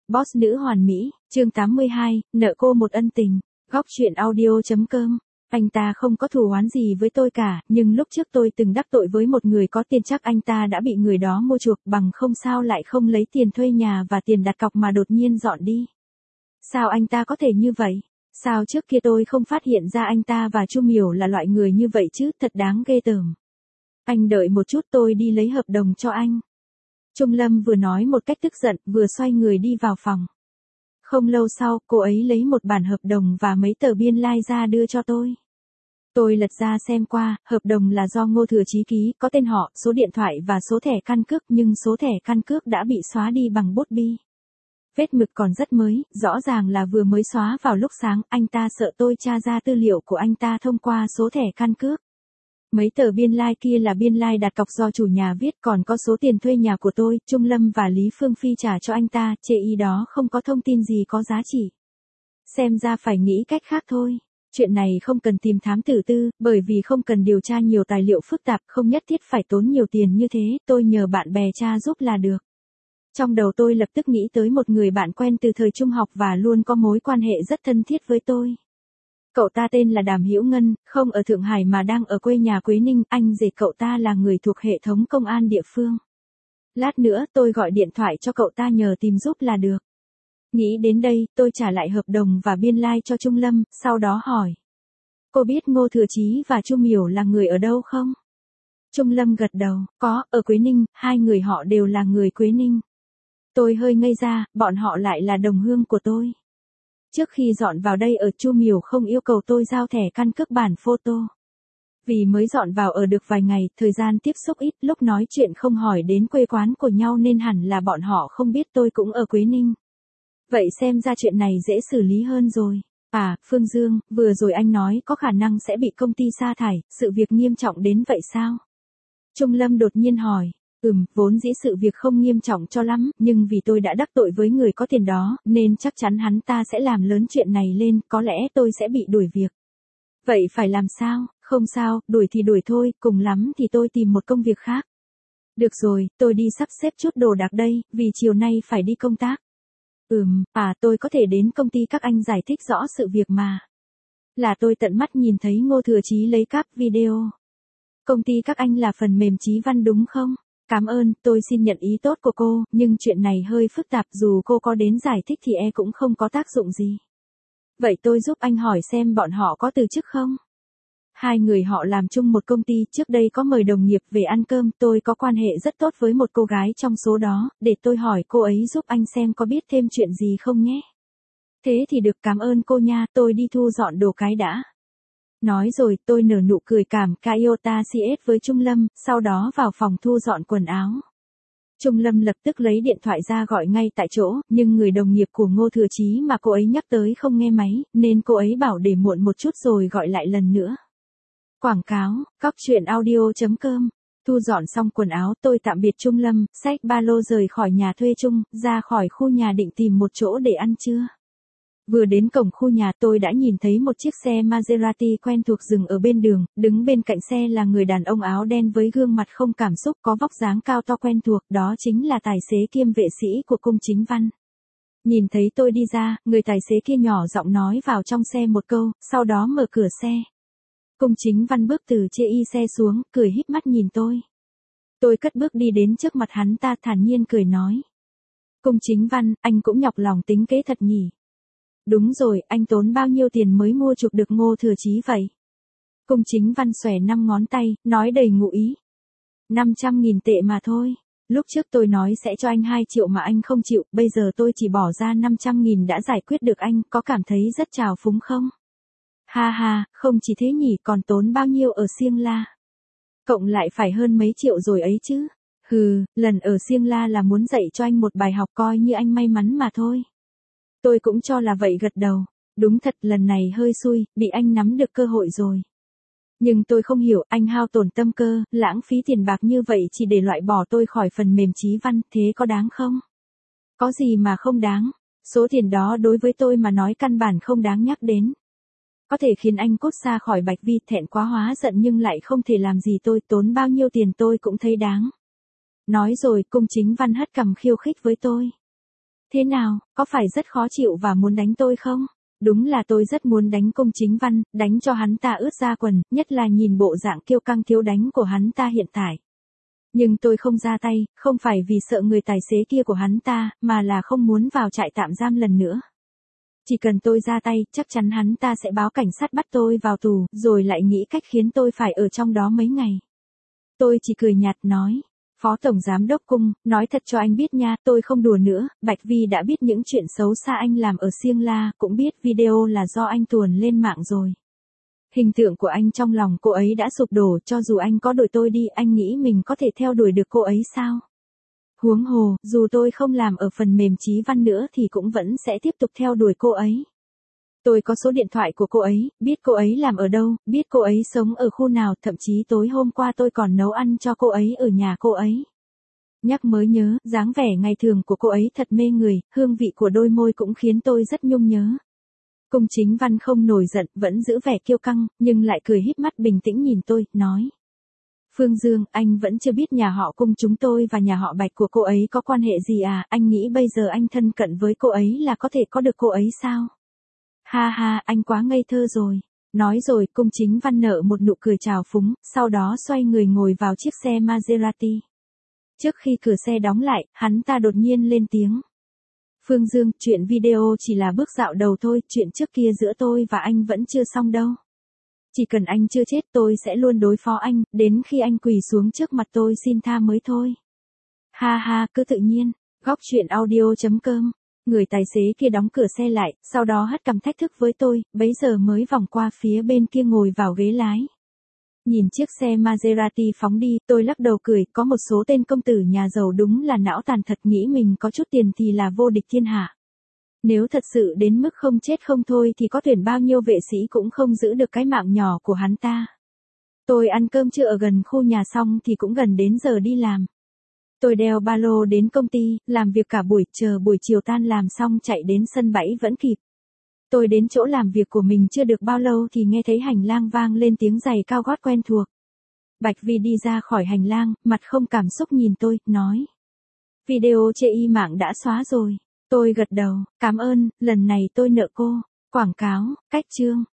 Boss nữ hoàn mỹ, chương 82, nợ cô một ân tình. Góc truyện audio.com. Anh ta không có thù oán gì với tôi cả, nhưng lúc trước tôi từng đắc tội với một người có tiền, chắc anh ta đã bị người đó mua chuộc, bằng không sao lại không lấy tiền thuê nhà và tiền đặt cọc mà đột nhiên dọn đi. Sao anh ta có thể như vậy? Sao trước kia tôi không phát hiện ra anh ta và Chu Miểu là loại người như vậy chứ, thật đáng ghê tởm. Anh đợi một chút, tôi đi lấy hợp đồng cho anh. Trung Lâm vừa nói một cách tức giận, vừa xoay người đi vào phòng. Không lâu sau, cô ấy lấy một bản hợp đồng và mấy tờ biên lai ra đưa cho tôi. Tôi lật ra xem qua, hợp đồng là do Ngô Thừa Chí ký, có tên họ, số điện thoại và số thẻ căn cước, nhưng số thẻ căn cước đã bị xóa đi bằng bút bi. Vết mực còn rất mới, rõ ràng là vừa mới xóa vào lúc sáng, anh ta sợ tôi tra ra tư liệu của anh ta thông qua số thẻ căn cước. Mấy tờ biên lai kia là biên lai đặt cọc do chủ nhà viết, còn có số tiền thuê nhà của tôi, Trung Lâm và Lý Phương Phi trả cho anh ta, chê ý đó không có thông tin gì có giá trị. Xem ra phải nghĩ cách khác thôi. Chuyện này không cần tìm thám tử tư, bởi vì không cần điều tra nhiều tài liệu phức tạp, không nhất thiết phải tốn nhiều tiền như thế, tôi nhờ bạn bè tra giúp là được. Trong đầu tôi lập tức nghĩ tới một người bạn quen từ thời trung học và luôn có mối quan hệ rất thân thiết với tôi. Cậu ta tên là Đàm Hữu Ngân, không ở Thượng Hải mà đang ở quê nhà Quế Ninh, anh rể cậu ta là người thuộc hệ thống công an địa phương. Lát nữa tôi gọi điện thoại cho cậu ta nhờ tìm giúp là được. Nghĩ đến đây, tôi trả lại hợp đồng và biên lai cho Trung Lâm, sau đó hỏi. Cô biết Ngô Thừa Chí và Chu Miểu là người ở đâu không? Trung Lâm gật đầu, có, ở Quế Ninh, hai người họ đều là người Quế Ninh. Tôi hơi ngây ra, bọn họ lại là đồng hương của tôi. Trước khi dọn vào đây ở, Chu Miểu không yêu cầu tôi giao thẻ căn cước bản photo. Vì mới dọn vào ở được vài ngày, thời gian tiếp xúc ít, lúc nói chuyện không hỏi đến quê quán của nhau nên hẳn là bọn họ không biết tôi cũng ở Quế Ninh. Vậy xem ra chuyện này dễ xử lý hơn rồi. À, Phương Dương, vừa rồi anh nói có khả năng sẽ bị công ty sa thải, sự việc nghiêm trọng đến vậy sao? Trung Lâm đột nhiên hỏi. Vốn dĩ sự việc không nghiêm trọng cho lắm, nhưng vì tôi đã đắc tội với người có tiền đó, nên chắc chắn hắn ta sẽ làm lớn chuyện này lên, có lẽ tôi sẽ bị đuổi việc. Vậy phải làm sao? Không sao, đuổi thì đuổi thôi, cùng lắm thì tôi tìm một công việc khác. Được rồi, tôi đi sắp xếp chút đồ đạc đây, vì chiều nay phải đi công tác. Tôi có thể đến công ty các anh giải thích rõ sự việc mà. Là tôi tận mắt nhìn thấy Ngô Thừa Chí lấy cáp video. Công ty các anh là phần mềm Chí Văn đúng không? Cảm ơn, tôi xin nhận ý tốt của cô, nhưng chuyện này hơi phức tạp, dù cô có đến giải thích thì cũng không có tác dụng gì. Vậy tôi giúp anh hỏi xem bọn họ có từ chức không? Hai người họ làm chung một công ty, trước đây có mời đồng nghiệp về ăn cơm, tôi có quan hệ rất tốt với một cô gái trong số đó, để tôi hỏi cô ấy giúp anh xem có biết thêm chuyện gì không nhé. Thế thì được, cảm ơn cô nha, tôi đi thu dọn đồ cái đã. Nói rồi, tôi nở nụ cười cảm Kaiota CS với Trung Lâm, sau đó vào phòng thu dọn quần áo. Trung Lâm lập tức lấy điện thoại ra gọi ngay tại chỗ, nhưng người đồng nghiệp của Ngô Thừa Chí mà cô ấy nhắc tới không nghe máy, nên cô ấy bảo để muộn một chút rồi gọi lại lần nữa. Quảng cáo, góc truyện audio.com. Thu dọn xong quần áo, tôi tạm biệt Trung Lâm, xách ba lô rời khỏi nhà thuê chung, ra khỏi khu nhà định tìm một chỗ để ăn trưa. Vừa đến cổng khu nhà tôi đã nhìn thấy một chiếc xe Maserati quen thuộc dừng ở bên đường, đứng bên cạnh xe là người đàn ông áo đen với gương mặt không cảm xúc, có vóc dáng cao to quen thuộc, đó chính là tài xế kiêm vệ sĩ của Cung Chính Văn. Nhìn thấy tôi đi ra, người tài xế kia nhỏ giọng nói vào trong xe một câu, sau đó mở cửa xe. Cung Chính Văn bước từ chê y xe xuống, cười híp mắt nhìn tôi. Tôi cất bước đi đến trước mặt hắn ta, thản nhiên cười nói. Cung Chính Văn, anh cũng nhọc lòng tính kế thật nhỉ? Đúng rồi, anh tốn bao nhiêu tiền mới mua chuộc được Ngô Thừa Chí vậy? Cung Chính Văn xòe 5 ngón tay, nói đầy ngụ ý. 500.000 tệ mà thôi. Lúc trước tôi nói sẽ cho anh 2 triệu mà anh không chịu, bây giờ tôi chỉ bỏ ra 500.000 đã giải quyết được anh, có cảm thấy rất trào phúng không? Ha ha, không chỉ thế nhỉ, còn tốn bao nhiêu ở Siêng La? Cộng lại phải hơn mấy triệu rồi ấy chứ. Lần ở Siêng La là muốn dạy cho anh một bài học, coi như anh may mắn mà thôi. Tôi cũng cho là vậy, gật đầu. Đúng thật, lần này hơi xui, bị anh nắm được cơ hội rồi. Nhưng tôi không hiểu, anh hao tổn tâm cơ, lãng phí tiền bạc như vậy chỉ để loại bỏ tôi khỏi phần mềm Chí Văn, thế có đáng không? Có gì mà không đáng, số tiền đó đối với tôi mà nói căn bản không đáng nhắc đến. Có thể khiến anh cút xa khỏi Bạch Vi, thẹn quá hóa giận nhưng lại không thể làm gì tôi, tốn bao nhiêu tiền tôi cũng thấy đáng. Nói rồi, Cung Chính Văn hất cằm khiêu khích với tôi. Thế nào, có phải rất khó chịu và muốn đánh tôi không? Đúng là tôi rất muốn đánh Cung Chính Văn, đánh cho hắn ta ướt da quần, nhất là nhìn bộ dạng kiêu căng thiếu đánh của hắn ta hiện tại. Nhưng tôi không ra tay, không phải vì sợ người tài xế kia của hắn ta, mà là không muốn vào trại tạm giam lần nữa. Chỉ cần tôi ra tay, chắc chắn hắn ta sẽ báo cảnh sát bắt tôi vào tù, rồi lại nghĩ cách khiến tôi phải ở trong đó mấy ngày. Tôi chỉ cười nhạt nói. Phó Tổng Giám Đốc Cung, nói thật cho anh biết nha, tôi không đùa nữa, Bạch Vi đã biết những chuyện xấu xa anh làm ở Siêng La, cũng biết video là do anh tuồn lên mạng rồi. Hình tượng của anh trong lòng cô ấy đã sụp đổ, cho dù anh có đuổi tôi đi, anh nghĩ mình có thể theo đuổi được cô ấy sao? Huống hồ, dù tôi không làm ở phần mềm Chí Văn nữa thì cũng vẫn sẽ tiếp tục theo đuổi cô ấy. Tôi có số điện thoại của cô ấy, biết cô ấy làm ở đâu, biết cô ấy sống ở khu nào, thậm chí tối hôm qua tôi còn nấu ăn cho cô ấy ở nhà cô ấy. Nhắc mới nhớ, dáng vẻ ngày thường của cô ấy thật mê người, hương vị của đôi môi cũng khiến tôi rất nhung nhớ. Cung Chính Văn không nổi giận, vẫn giữ vẻ kiêu căng, nhưng lại cười híp mắt bình tĩnh nhìn tôi, nói. Phương Dương, anh vẫn chưa biết nhà họ Cung chúng tôi và nhà họ Bạch của cô ấy có quan hệ gì à, anh nghĩ bây giờ anh thân cận với cô ấy là có thể có được cô ấy sao? Ha ha, anh quá ngây thơ rồi. Nói rồi, Cung Chính Văn nở một nụ cười trào phúng, sau đó xoay người ngồi vào chiếc xe Maserati. Trước khi cửa xe đóng lại, hắn ta đột nhiên lên tiếng. Phương Dương, chuyện video chỉ là bước dạo đầu thôi, chuyện trước kia giữa tôi và anh vẫn chưa xong đâu. Chỉ cần anh chưa chết tôi sẽ luôn đối phó anh, đến khi anh quỳ xuống trước mặt tôi xin tha mới thôi. Ha ha, cứ tự nhiên. Góc truyện audio.com. Người tài xế kia đóng cửa xe lại, sau đó hất cằm thách thức với tôi, bấy giờ mới vòng qua phía bên kia ngồi vào ghế lái. Nhìn chiếc xe Maserati phóng đi, tôi lắc đầu cười, có một số tên công tử nhà giàu đúng là não tàn thật, nghĩ mình có chút tiền thì là vô địch thiên hạ. Nếu thật sự đến mức không chết không thôi thì có tuyển bao nhiêu vệ sĩ cũng không giữ được cái mạng nhỏ của hắn ta. Tôi ăn cơm trưa ở gần khu nhà xong thì cũng gần đến giờ đi làm. Tôi đeo ba lô đến công ty, làm việc cả buổi, chờ buổi chiều tan làm xong chạy đến sân bãi vẫn kịp. Tôi đến chỗ làm việc của mình chưa được bao lâu thì nghe thấy hành lang vang lên tiếng giày cao gót quen thuộc. Bạch Vi đi ra khỏi hành lang, mặt không cảm xúc nhìn tôi, nói. Video chê y mạng đã xóa rồi. Tôi gật đầu, cảm ơn, lần này tôi nợ cô. Quảng cáo, cách chương.